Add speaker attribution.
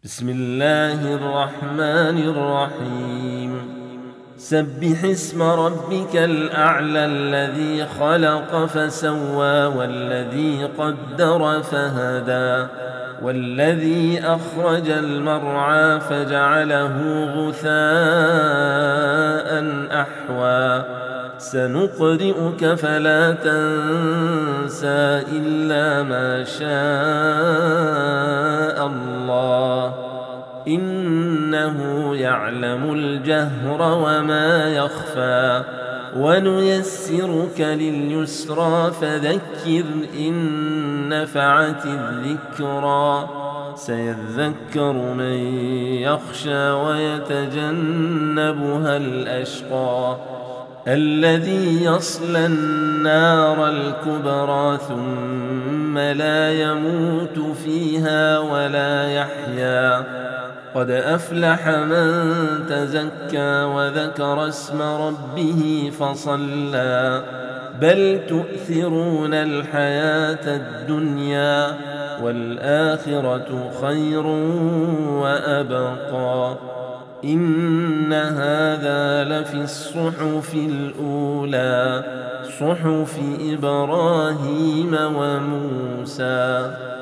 Speaker 1: بسم الله الرحمن الرحيم سبح اسم ربك الأعلى الذي خلق فسوى والذي قدر فهدى والذي أخرج المرعى فجعله غثاء أحوى سنقرئك فلا تنسى إلا ما شاء الله إنه يعلم الجهر وما يخفى ونيسرك لليسرى فذكر إن نفعت الذكرى سيذكر من يخشى ويتجنبها الأشقى الذي يصلى النار الكبرى ثم لا يموت فيها ولا يحيا قد أفلح من تزكى وذكر اسم ربه فصلى بل تؤثرون الحياة الدنيا والآخرة خير وأبقى إن هذا لفي الصحف الأولى صحف إبراهيم وموسى.